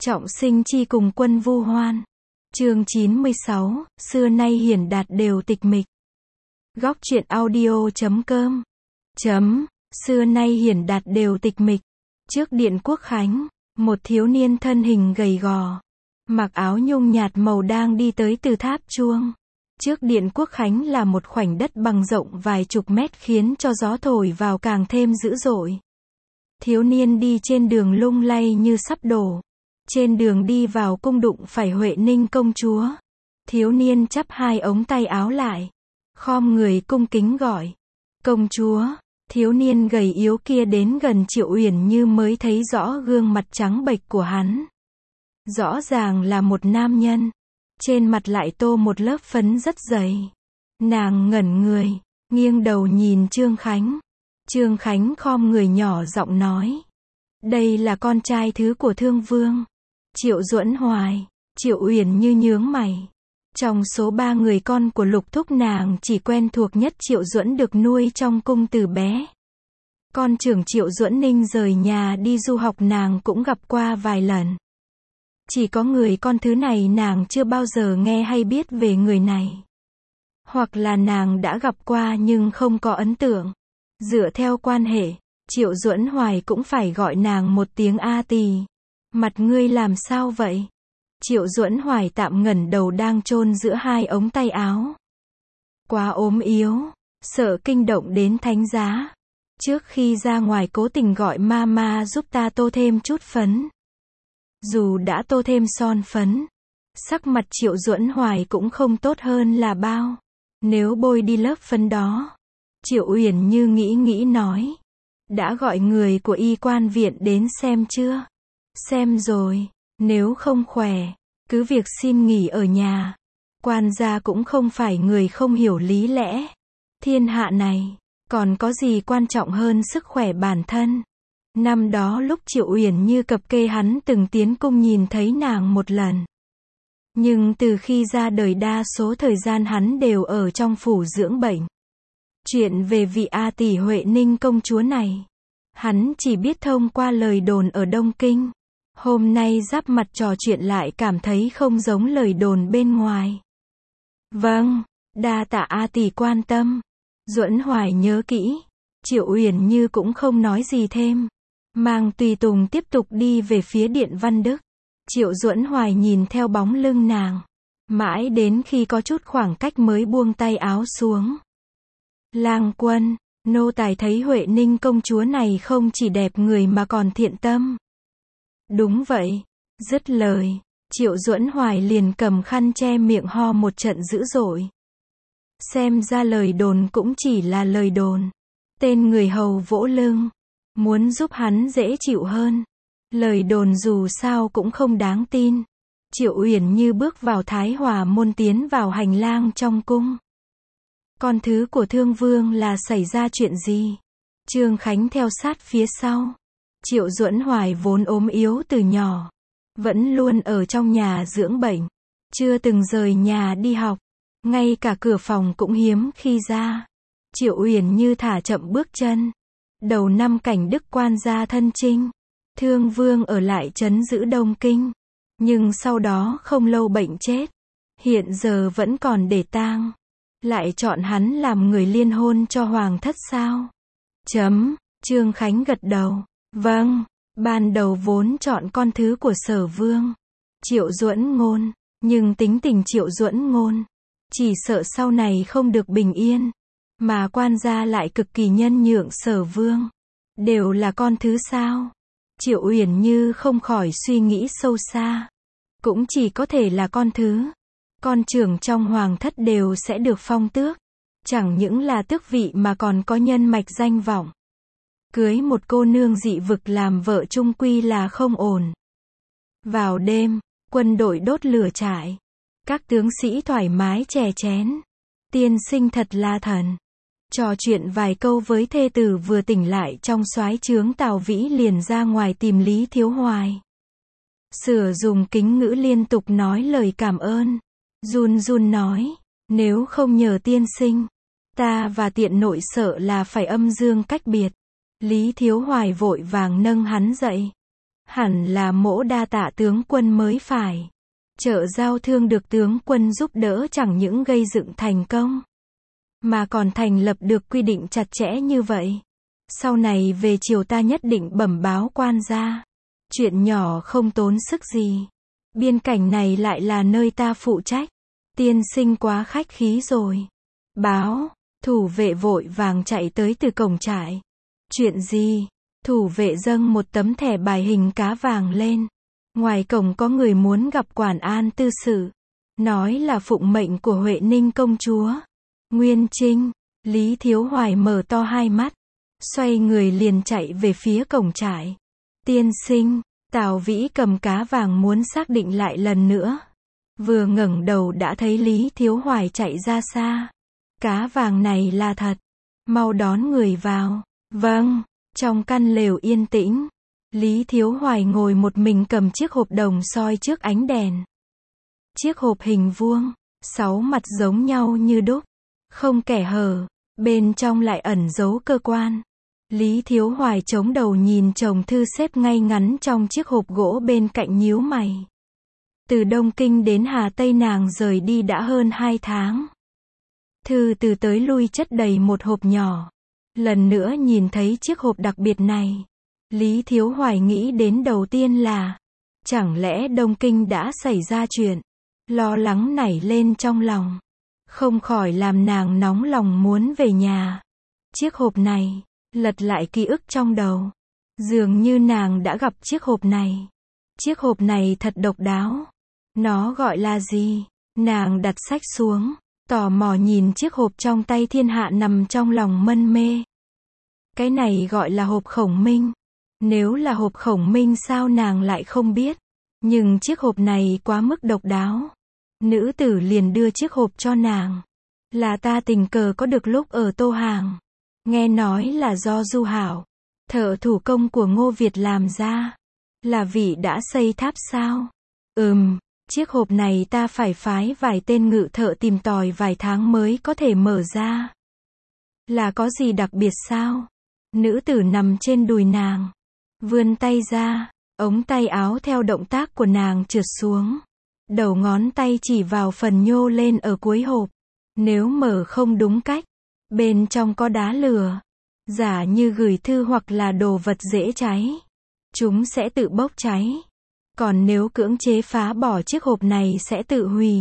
Trọng sinh chi cùng quân vu hoan. Chương 96, xưa nay hiển đạt đều tịch mịch. Góc truyện audio.com. Xưa nay hiển đạt đều tịch mịch. Trước điện Quốc Khánh, một thiếu niên thân hình gầy gò, mặc áo nhung nhạt màu đang đi tới từ tháp chuông. Trước điện Quốc Khánh là một khoảnh đất bằng rộng vài chục mét khiến cho gió thổi vào càng thêm dữ dội. Thiếu niên đi trên đường lung lay như sắp đổ. Trên đường đi vào cung đụng phải Huệ Ninh công chúa. Thiếu niên chắp hai ống tay áo lại, khom người cung kính gọi: "Công chúa." Thiếu niên gầy yếu kia đến gần Triệu Uyển Như mới thấy rõ gương mặt trắng bệch của hắn. Rõ ràng là một nam nhân, trên mặt lại tô một lớp phấn rất dày. Nàng ngẩn người, nghiêng đầu nhìn Trương Khánh. Trương Khánh khom người nhỏ giọng nói: "Đây là con trai thứ của Thương Vương, Triệu Duẫn Hoài." Triệu Uyển Như nhướng mày. Trong số 3 người con của Lục Thúc, nàng chỉ quen thuộc nhất Triệu Duẫn được nuôi trong cung từ bé. Con trưởng Triệu Duẫn Ninh rời nhà đi du học nàng cũng gặp qua vài lần. Chỉ có người con thứ này nàng chưa bao giờ nghe hay biết về người này. Hoặc là nàng đã gặp qua nhưng không có ấn tượng. Dựa theo quan hệ, Triệu Duẫn Hoài cũng phải gọi nàng một tiếng A Tì. "Mặt ngươi làm sao vậy?" Triệu Duẫn Hoài tạm ngẩng đầu đang chôn giữa hai ống tay áo. "Quá ốm yếu, sợ kinh động đến thánh giá. Trước khi ra ngoài cố tình gọi mama giúp ta tô thêm chút phấn." Dù đã tô thêm son phấn, sắc mặt Triệu Duẫn Hoài cũng không tốt hơn là bao. Nếu bôi đi lớp phấn đó. Triệu Uyển Như nghĩ nói: "Đã gọi người của y quan viện đến xem chưa?" "Xem rồi, nếu không khỏe, cứ việc xin nghỉ ở nhà." Quan gia cũng không phải người không hiểu lý lẽ. Thiên hạ này, còn có gì quan trọng hơn sức khỏe bản thân. Năm đó lúc Triệu Uyển Như cập kê hắn từng tiến cung nhìn thấy nàng một lần. Nhưng từ khi ra đời đa số thời gian hắn đều ở trong phủ dưỡng bệnh. Chuyện về vị A Tỷ Huệ Ninh công chúa này, hắn chỉ biết thông qua lời đồn ở Đông Kinh. Hôm nay giáp mặt trò chuyện lại cảm thấy không giống lời đồn bên ngoài. "Vâng, đa tạ A Tỷ quan tâm." Duẫn Hoài nhớ kỹ. Triệu Uyển Như cũng không nói gì thêm, mang tùy tùng tiếp tục đi về phía điện Văn Đức. Triệu Duẫn Hoài nhìn theo bóng lưng nàng, mãi đến khi có chút khoảng cách mới buông tay áo xuống. "Lang quân, nô tài thấy Huệ Ninh công chúa này không chỉ đẹp người mà còn thiện tâm." "Đúng vậy." Dứt lời, Triệu Duẫn Hoài liền cầm khăn che miệng ho một trận dữ dội. Xem ra lời đồn cũng chỉ là lời đồn. Tên người hầu vỗ lưng, muốn giúp hắn dễ chịu hơn. Lời đồn dù sao cũng không đáng tin. Triệu Uyển Như bước vào Thái Hòa môn tiến vào hành lang trong cung. "Con thứ của Thương Vương là xảy ra chuyện gì?" Trương Khánh theo sát phía sau. Triệu Duẫn Hoài vốn ốm yếu từ nhỏ, vẫn luôn ở trong nhà dưỡng bệnh, chưa từng rời nhà đi học, ngay cả cửa phòng cũng hiếm khi ra. Triệu Uyển Như thả chậm bước chân. Đầu năm Cảnh Đức quan gia thân chinh, Thương Vương ở lại trấn giữ Đông Kinh, nhưng sau đó không lâu bệnh chết, hiện giờ vẫn còn để tang. Lại chọn hắn làm người liên hôn cho hoàng thất sao? Trương Khánh gật đầu. "Vâng, ban đầu vốn chọn con thứ của Sở Vương, Triệu Duẫn Ngôn, nhưng tính tình Triệu Duẫn Ngôn, chỉ sợ sau này không được bình yên, mà quan gia lại cực kỳ nhân nhượng Sở Vương. Đều là con thứ sao?" Triệu Uyển Như không khỏi suy nghĩ sâu xa. Cũng chỉ có thể là con thứ. Con trưởng trong hoàng thất đều sẽ được phong tước. Chẳng những là tước vị mà còn có nhân mạch danh vọng. Cưới một cô nương dị vực làm vợ chung quy là không ổn. Vào đêm, quân đội đốt lửa trại. Các tướng sĩ thoải mái chè chén. Tiên sinh thật là thần. Trò chuyện vài câu với thê tử vừa tỉnh lại trong soái trướng, Tào Vĩ liền ra ngoài tìm Lý Thiếu Hoài. Sửa dùng kính ngữ liên tục nói lời cảm ơn. Run run nói: "Nếu không nhờ tiên sinh, ta và tiện nội sợ là phải âm dương cách biệt." Lý Thiếu Hoài vội vàng nâng hắn dậy. Hẳn là mỗ đa tạ tướng quân mới phải. Chợ giao thương được tướng quân giúp đỡ chẳng những gây dựng thành công, mà còn thành lập được quy định chặt chẽ như vậy. Sau này về triều ta nhất định bẩm báo quan gia. Chuyện nhỏ không tốn sức gì. Biên cảnh này lại là nơi ta phụ trách. Tiên sinh quá khách khí rồi. Báo, thủ vệ vội vàng chạy tới từ cổng trại. Chuyện gì? Thủ vệ dâng một tấm thẻ bài hình cá vàng lên. Ngoài cổng có người muốn gặp quản an tư sự. Nói là phụng mệnh của Huệ Ninh công chúa. Nguyên Trinh, Lý Thiếu Hoài mở to hai mắt. Xoay người liền chạy về phía cổng trại. Tiên sinh, Tào Vĩ cầm cá vàng muốn xác định lại lần nữa. Vừa ngẩng đầu đã thấy Lý Thiếu Hoài chạy ra xa. Cá vàng này là thật. Mau đón người vào. Vâng. Trong căn lều yên tĩnh, Lý Thiếu Hoài ngồi một mình cầm chiếc hộp đồng soi trước ánh đèn. Chiếc hộp hình vuông, 6 mặt giống nhau như đúc, không kẻ hở, bên trong lại ẩn giấu cơ quan. Lý Thiếu Hoài chống đầu nhìn chồng thư xếp ngay ngắn trong chiếc hộp gỗ bên cạnh nhíu mày. Từ Đông Kinh đến Hà Tây nàng rời đi đã hơn 2 tháng. Thư từ tới lui chất đầy một hộp nhỏ. Lần nữa nhìn thấy chiếc hộp đặc biệt này, Lý Thiếu Hoài nghĩ đến đầu tiên là, chẳng lẽ Đông Kinh đã xảy ra chuyện, lo lắng nảy lên trong lòng, không khỏi làm nàng nóng lòng muốn về nhà. Chiếc hộp này, lật lại ký ức trong đầu, dường như nàng đã gặp chiếc hộp này. Chiếc hộp này thật độc đáo. Nó gọi là gì? Nàng đặt sách xuống, tò mò nhìn chiếc hộp trong tay thiên hạ nằm trong lòng mân mê. Cái này gọi là hộp khổng minh. Nếu là hộp khổng minh sao nàng lại không biết. Nhưng chiếc hộp này quá mức độc đáo. Nữ tử liền đưa chiếc hộp cho nàng. Là ta tình cờ có được lúc ở Tô Hàng. Nghe nói là do Du Hảo, thợ thủ công của Ngô Việt làm ra. Là vị đã xây tháp sao? Chiếc hộp này ta phải phái vài tên ngự thợ tìm tòi vài tháng mới có thể mở ra. Là có gì đặc biệt sao? Nữ tử nằm trên đùi nàng, vươn tay ra, ống tay áo theo động tác của nàng trượt xuống. Đầu ngón tay chỉ vào phần nhô lên ở cuối hộp. Nếu mở không đúng cách, bên trong có đá lửa, giả như gửi thư hoặc là đồ vật dễ cháy, chúng sẽ tự bốc cháy. Còn nếu cưỡng chế phá bỏ chiếc hộp này sẽ tự hủy.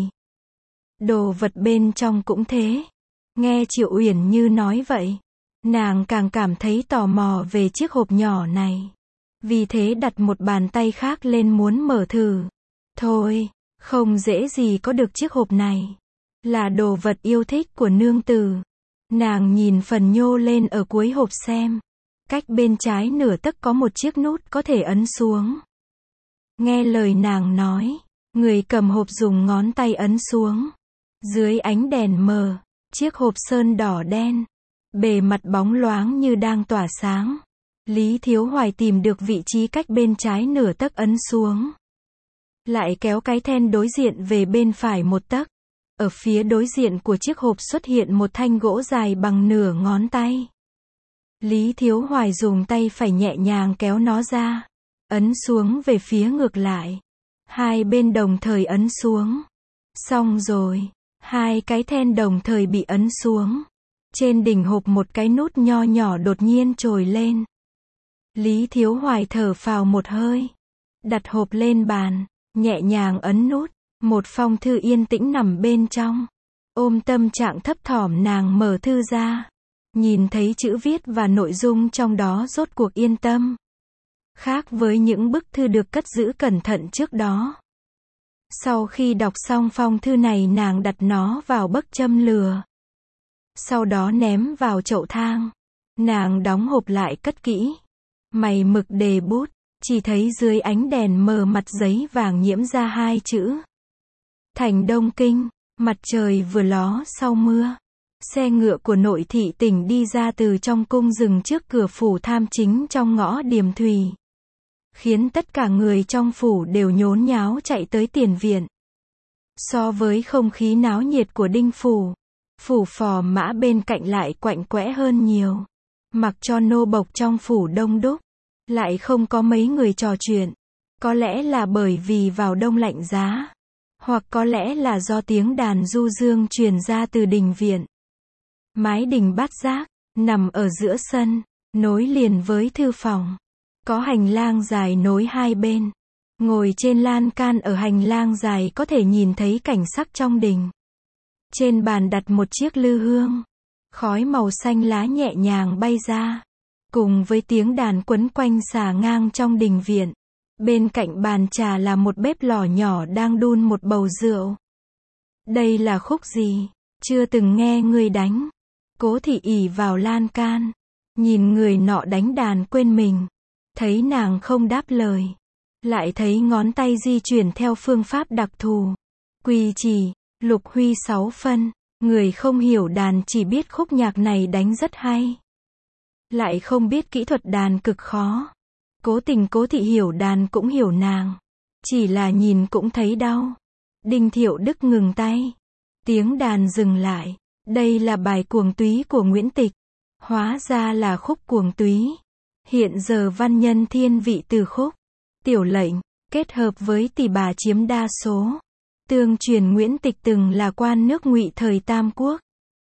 Đồ vật bên trong cũng thế. Nghe Triệu Uyển Như nói vậy, nàng càng cảm thấy tò mò về chiếc hộp nhỏ này. Vì thế đặt một bàn tay khác lên muốn mở thử. Thôi, không dễ gì có được chiếc hộp này. Là đồ vật yêu thích của nương tử. Nàng nhìn phần nhô lên ở cuối hộp xem. Cách bên trái nửa tấc có một chiếc nút có thể ấn xuống. Nghe lời nàng nói, người cầm hộp dùng ngón tay ấn xuống. Dưới ánh đèn mờ, chiếc hộp sơn đỏ đen, bề mặt bóng loáng như đang tỏa sáng. Lý Thiếu Hoài tìm được vị trí cách bên trái nửa tấc ấn xuống. Lại kéo cái then đối diện về bên phải một tấc. Ở phía đối diện của chiếc hộp xuất hiện một thanh gỗ dài bằng nửa ngón tay. Lý Thiếu Hoài dùng tay phải nhẹ nhàng kéo nó ra. Ấn xuống về phía ngược lại. Hai bên đồng thời ấn xuống. Xong rồi. Hai cái then đồng thời bị ấn xuống. Trên đỉnh hộp một cái nút nho nhỏ đột nhiên trồi lên. Lý Thiếu Hoài thở phào một hơi. Đặt hộp lên bàn. Nhẹ nhàng ấn nút. Một phong thư yên tĩnh nằm bên trong. Ôm tâm trạng thấp thỏm nàng mở thư ra. Nhìn thấy chữ viết và nội dung trong đó rốt cuộc yên tâm. Khác với những bức thư được cất giữ cẩn thận trước đó. Sau khi đọc xong phong thư này nàng đặt nó vào bấc châm lửa. Sau đó ném vào chậu thang. Nàng đóng hộp lại cất kỹ. Mày mực đề bút. Chỉ thấy dưới ánh đèn mờ mặt giấy vàng nhiễm ra hai chữ. Thành Đông Kinh. Mặt trời vừa ló sau mưa. Xe ngựa của nội thị tỉnh đi ra từ trong cung dừng trước cửa phủ tham chính trong ngõ Điềm Thùy. Khiến tất cả người trong phủ đều nhốn nháo chạy tới tiền viện. So với không khí náo nhiệt của Đinh phủ, phủ phò mã bên cạnh lại quạnh quẽ hơn nhiều. Mặc cho nô bộc trong phủ đông đúc, lại không có mấy người trò chuyện. Có lẽ là bởi vì vào đông lạnh giá, hoặc có lẽ là do tiếng đàn du dương truyền ra từ đình viện. Mái đình bát giác, nằm ở giữa sân, nối liền với thư phòng. Có hành lang dài nối hai bên. Ngồi trên lan can ở hành lang dài có thể nhìn thấy cảnh sắc trong đình. Trên bàn đặt một chiếc lư hương. Khói màu xanh lá nhẹ nhàng bay ra. Cùng với tiếng đàn quấn quanh xà ngang trong đình viện. Bên cạnh bàn trà là một bếp lò nhỏ đang đun một bầu rượu. Đây là khúc gì? Chưa từng nghe người đánh. Cố Thị ỷ vào lan can. Nhìn người nọ đánh đàn quên mình. Thấy nàng không đáp lời. Lại thấy ngón tay di chuyển theo phương pháp đặc thù. Quy chỉ, lục huy 6 phân. Người không hiểu đàn chỉ biết khúc nhạc này đánh rất hay. Lại không biết kỹ thuật đàn cực khó. Cố Thị hiểu đàn cũng hiểu nàng. Chỉ là nhìn cũng thấy đau. Đinh Thiệu Đức ngừng tay. Tiếng đàn dừng lại. Đây là bài Cuồng Túy của Nguyễn Tịch. Hóa ra là khúc Cuồng Túy. Hiện giờ văn nhân thiên vị từ khúc Tiểu Lệnh, kết hợp với Tỷ Bà chiếm đa số. Tương truyền Nguyễn Tịch từng là quan nước Ngụy thời Tam Quốc.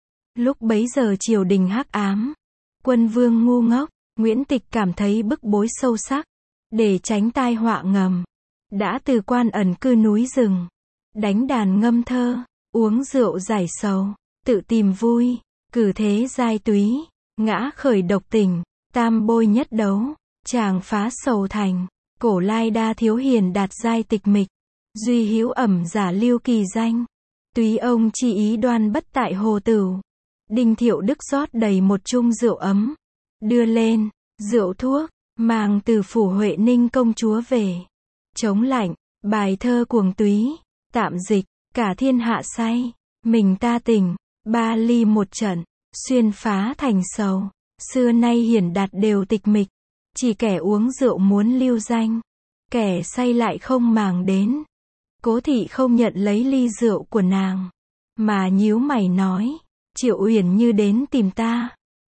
Lúc bấy giờ triều đình hắc ám, quân vương ngu ngốc, Nguyễn Tịch cảm thấy bức bối sâu sắc. Để tránh tai họa ngầm, đã từ quan ẩn cư núi rừng, đánh đàn ngâm thơ, uống rượu giải sầu, tự tìm vui, cử thế giai túy, ngã khởi độc tình, tam bôi nhất đấu, chàng phá sầu thành, cổ lai đa thiếu hiền đạt giai tịch mịch, duy hữu ẩm giả lưu kỳ danh, túy ông chi ý đoan bất tại hồ tửu. Đinh Thiệu Đức rót đầy một chung rượu ấm, đưa lên, rượu thuốc, mang từ phủ Huệ Ninh công chúa về. Chống lạnh, bài thơ Cuồng Túy, tạm dịch, cả thiên hạ say, mình ta tỉnh, ba ly một trận, xuyên phá thành sầu, xưa nay hiển đạt đều tịch mịch, chỉ kẻ uống rượu muốn lưu danh, kẻ say lại không màng đến. Cố Thị không nhận lấy ly rượu của nàng, mà nhíu mày nói, Triệu Uyển Như đến tìm ta.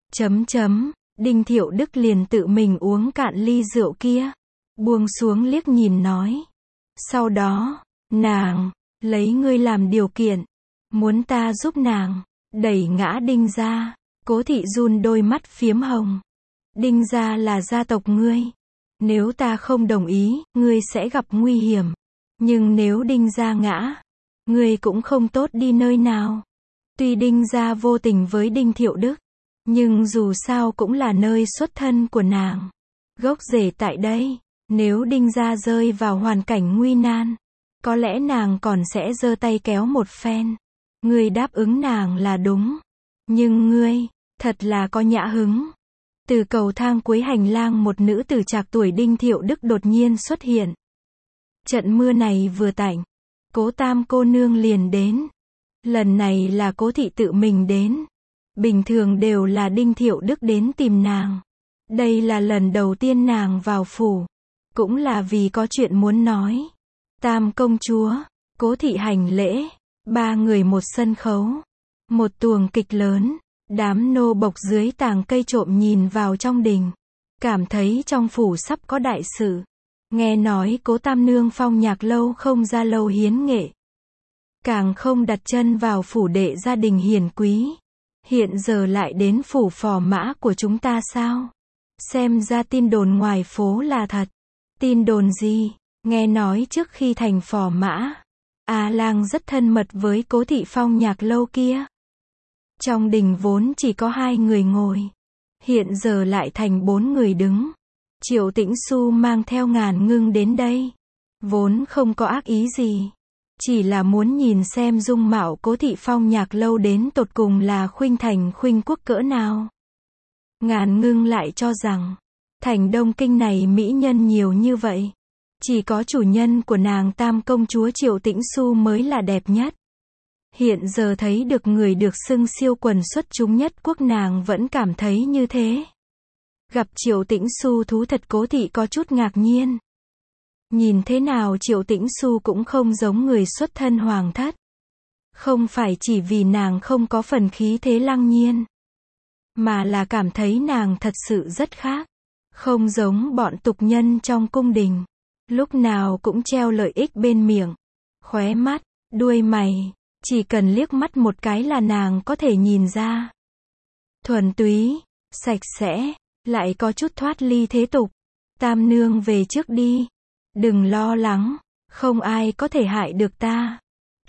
Đinh Thiệu Đức liền tự mình uống cạn ly rượu kia, buông xuống liếc nhìn nói. Sau đó, nàng, lấy ngươi làm điều kiện, muốn ta giúp nàng, đẩy ngã Đinh gia. Cố Thị run đôi mắt phiếm hồng. Đinh gia là gia tộc ngươi. Nếu ta không đồng ý, ngươi sẽ gặp nguy hiểm. Nhưng nếu Đinh gia ngã, ngươi cũng không tốt đi nơi nào. Tuy Đinh gia vô tình với Đinh Thiệu Đức, nhưng dù sao cũng là nơi xuất thân của nàng. Gốc rễ tại đây, nếu Đinh gia rơi vào hoàn cảnh nguy nan, có lẽ nàng còn sẽ giơ tay kéo một phen. Ngươi đáp ứng nàng là đúng. Nhưng ngươi, thật là có nhã hứng. Từ cầu thang cuối hành lang một nữ tử trạc tuổi Đinh Thiệu Đức đột nhiên xuất hiện. Trận mưa này vừa tạnh, Cố Tam cô nương liền đến. Lần này là Cố Thị tự mình đến. Bình thường đều là Đinh Thiệu Đức đến tìm nàng. Đây là lần đầu tiên nàng vào phủ. Cũng là vì có chuyện muốn nói. Tam công chúa, Cố Thị hành lễ. Ba người một sân khấu. Một tuồng kịch lớn. Đám nô bộc dưới tàng cây trộm nhìn vào trong đình. Cảm thấy trong phủ sắp có đại sự. Nghe nói Cố Tam nương phong nhạc lâu không ra lâu hiến nghệ. Càng không đặt chân vào phủ đệ gia đình hiền quý. Hiện giờ lại đến phủ phò mã của chúng ta sao? Xem ra tin đồn ngoài phố là thật. Tin đồn gì? Nghe nói trước khi thành phò mã, A Lang rất thân mật với Cố Thị phong nhạc lâu kia. Trong đình vốn chỉ có 2 người ngồi. Hiện giờ lại thành 4 người đứng. Triệu Tĩnh Xu mang theo Ngàn Ngưng đến đây. Vốn không có ác ý gì. Chỉ là muốn nhìn xem dung mạo Cố Thị phong nhạc lâu đến tột cùng là khuynh thành khuynh quốc cỡ nào. Ngàn Ngưng lại cho rằng, thành Đông Kinh này mỹ nhân nhiều như vậy. Chỉ có chủ nhân của nàng Tam công chúa Triệu Tĩnh Xu mới là đẹp nhất. Hiện giờ thấy được người được xưng siêu quần xuất chúng nhất quốc nàng vẫn cảm thấy như thế. Gặp Triệu Tĩnh Xu thú thật Cố Thị có chút ngạc nhiên. Nhìn thế nào Triệu Tĩnh Xu cũng không giống người xuất thân hoàng thất. Không phải chỉ vì nàng không có phần khí thế lăng nhiên, mà là cảm thấy nàng thật sự rất khác. Không giống bọn tục nhân trong cung đình. Lúc nào cũng treo lợi ích bên miệng, khóe mắt, đuôi mày. Chỉ cần liếc mắt một cái là nàng có thể nhìn ra. Thuần túy, sạch sẽ, lại có chút thoát ly thế tục. Tam nương về trước đi. Đừng lo lắng, không ai có thể hại được ta.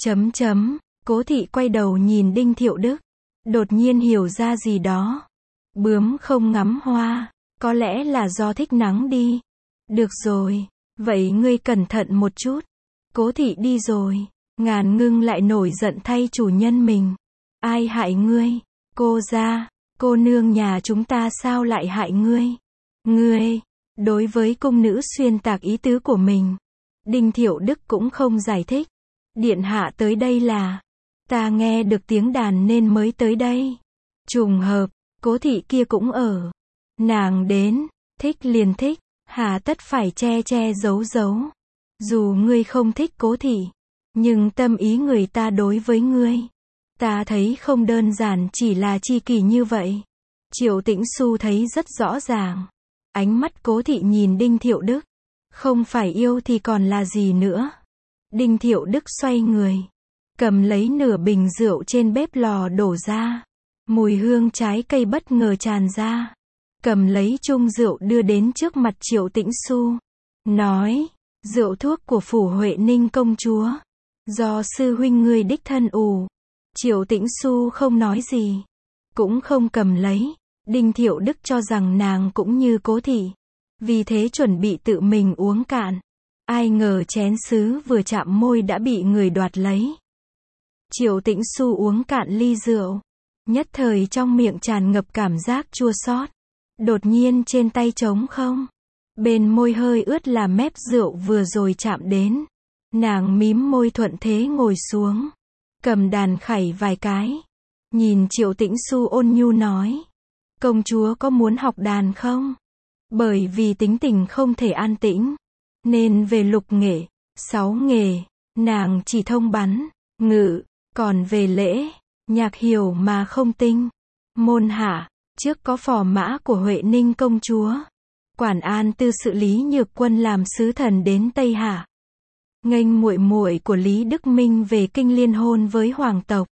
Cố thị quay đầu nhìn Đinh Thiệu Đức. Đột nhiên hiểu ra gì đó. Bướm không ngắm hoa, có lẽ là do thích nắng đi. Được rồi, vậy ngươi cẩn thận một chút. Cố thị đi rồi. Ngàn Ngưng lại nổi giận thay chủ nhân mình. Ai hại ngươi? Cô gia, cô nương nhà chúng ta sao lại hại ngươi? Ngươi, đối với cung nữ xuyên tạc ý tứ của mình. Đinh Thiệu Đức cũng không giải thích. Điện hạ tới đây là, ta nghe được tiếng đàn nên mới tới đây. Trùng hợp, Cố thị kia cũng ở. Nàng đến, thích liền thích, hà tất phải che che giấu giấu. Dù ngươi không thích Cố thị, nhưng tâm ý người ta đối với ngươi, ta thấy không đơn giản chỉ là chi kỷ như vậy. Triệu Tĩnh Xu thấy rất rõ ràng. Ánh mắt Cố thị nhìn Đinh Thiệu Đức. Không phải yêu thì còn là gì nữa. Đinh Thiệu Đức xoay người, cầm lấy nửa bình rượu trên bếp lò đổ ra. Mùi hương trái cây bất ngờ tràn ra. Cầm lấy chung rượu đưa đến trước mặt Triệu Tĩnh Xu. Nói, rượu thuốc của phủ Huệ Ninh công chúa. Do sư huynh ngươi đích thân ủ. Triệu Tĩnh Xu không nói gì. Cũng không cầm lấy. Đinh Thiệu Đức cho rằng nàng cũng như Cố thị. Vì thế chuẩn bị tự mình uống cạn. Ai ngờ chén sứ vừa chạm môi đã bị người đoạt lấy. Triệu Tĩnh Xu uống cạn ly rượu. Nhất thời trong miệng tràn ngập cảm giác chua xót. Đột nhiên trên tay trống không. Bên môi hơi ướt là mép rượu vừa rồi chạm đến. Nàng mím môi thuận thế ngồi xuống. Cầm đàn khảy vài cái. Nhìn Triệu Tĩnh Xu ôn nhu nói. Công chúa có muốn học đàn không? Bởi vì tính tình không thể an tĩnh. Nên về lục nghệ, 6 nghề, nàng chỉ thông bắn, ngự. Còn về lễ, nhạc hiểu mà không tinh. Môn hạ, trước có phò mã của Huệ Ninh công chúa. Quản an tư sự Lý Nhược Quân làm sứ thần đến Tây Hạ. Nghênh muội muội của Lý Đức Minh về kinh liên hôn với hoàng tộc.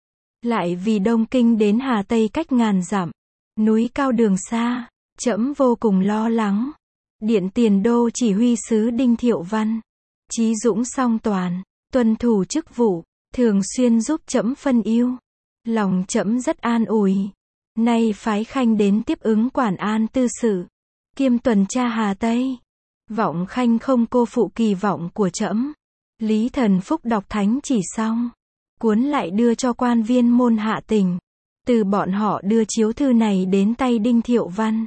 Lại vì Đông Kinh đến Hà Tây cách ngàn dặm, núi cao đường xa, trẫm vô cùng lo lắng. Điện Tiền Đô chỉ huy sứ Đinh Thiệu Văn, trí dũng song toàn, tuân thủ chức vụ, thường xuyên giúp trẫm phân ưu. Lòng trẫm rất an ủi. Nay phái khanh đến tiếp ứng quản an tư sự, kiêm tuần tra Hà Tây. Vọng khanh không cô phụ kỳ vọng của trẫm. Lý Thần Phúc đọc thánh chỉ xong, cuốn lại đưa cho quan viên môn hạ tỉnh. Từ bọn họ đưa chiếu thư này đến tay Đinh Thiệu Văn.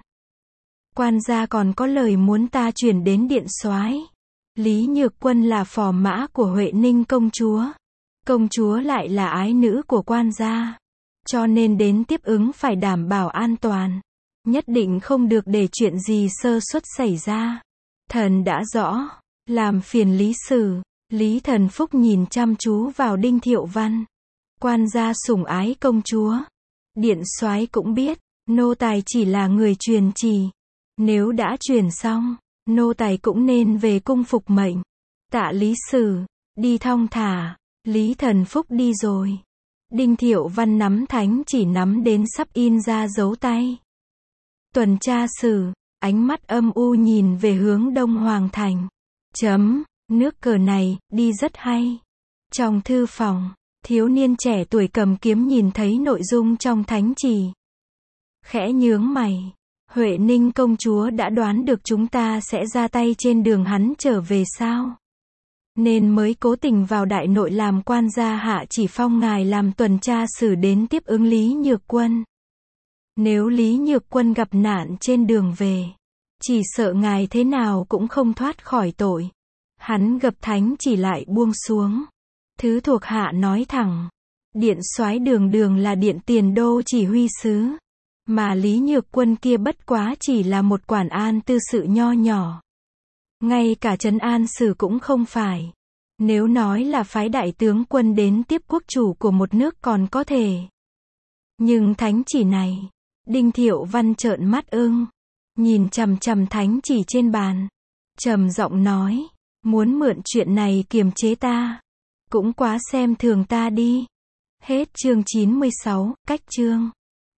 Quan gia còn có lời muốn ta chuyển đến điện soái. Lý Nhược Quân là phò mã của Huệ Ninh công chúa. Công chúa lại là ái nữ của quan gia. Cho nên đến tiếp ứng phải đảm bảo an toàn. Nhất định không được để chuyện gì sơ suất xảy ra. Thần đã rõ. Làm phiền Lý Sử. Lý Thần Phúc nhìn chăm chú vào Đinh Thiệu Văn. Quan gia sủng ái công chúa. Điện soái cũng biết, nô tài chỉ là người truyền chỉ. Nếu đã truyền xong, nô tài cũng nên về cung phục mệnh. Tạ Lý Sử, đi thong thả. Lý Thần Phúc đi rồi. Đinh Thiệu Văn nắm thánh chỉ nắm đến sắp in ra dấu tay. Tuần tra sử, ánh mắt âm u nhìn về hướng Đông Hoàng Thành. Nước cờ này, đi rất hay. Trong thư phòng, thiếu niên trẻ tuổi cầm kiếm nhìn thấy nội dung trong thánh chỉ. Khẽ nhướng mày. Huệ Ninh công chúa đã đoán được chúng ta sẽ ra tay trên đường hắn trở về sao? Nên mới cố tình vào đại nội làm quan gia hạ chỉ phong ngài làm tuần tra sử đến tiếp ứng Lý Nhược Quân. Nếu Lý Nhược Quân gặp nạn trên đường về, chỉ sợ ngài thế nào cũng không thoát khỏi tội. Hắn gập thánh chỉ lại buông xuống. Thứ thuộc hạ nói thẳng. Điện soái đường đường là Điện Tiền Đô chỉ huy sứ. Mà Lý Nhược Quân kia bất quá chỉ là một quản an tư sự nho nhỏ. Ngay cả trấn an sử cũng không phải. Nếu nói là phái đại tướng quân đến tiếp quốc chủ của một nước còn có thể. Nhưng thánh chỉ này, Đinh Thiệu Văn trợn mắt ưng. nhìn chằm chằm thánh chỉ trên bàn, trầm giọng nói, muốn mượn chuyện này kiềm chế ta, cũng quá xem thường ta đi. Hết chương 96, cách chương.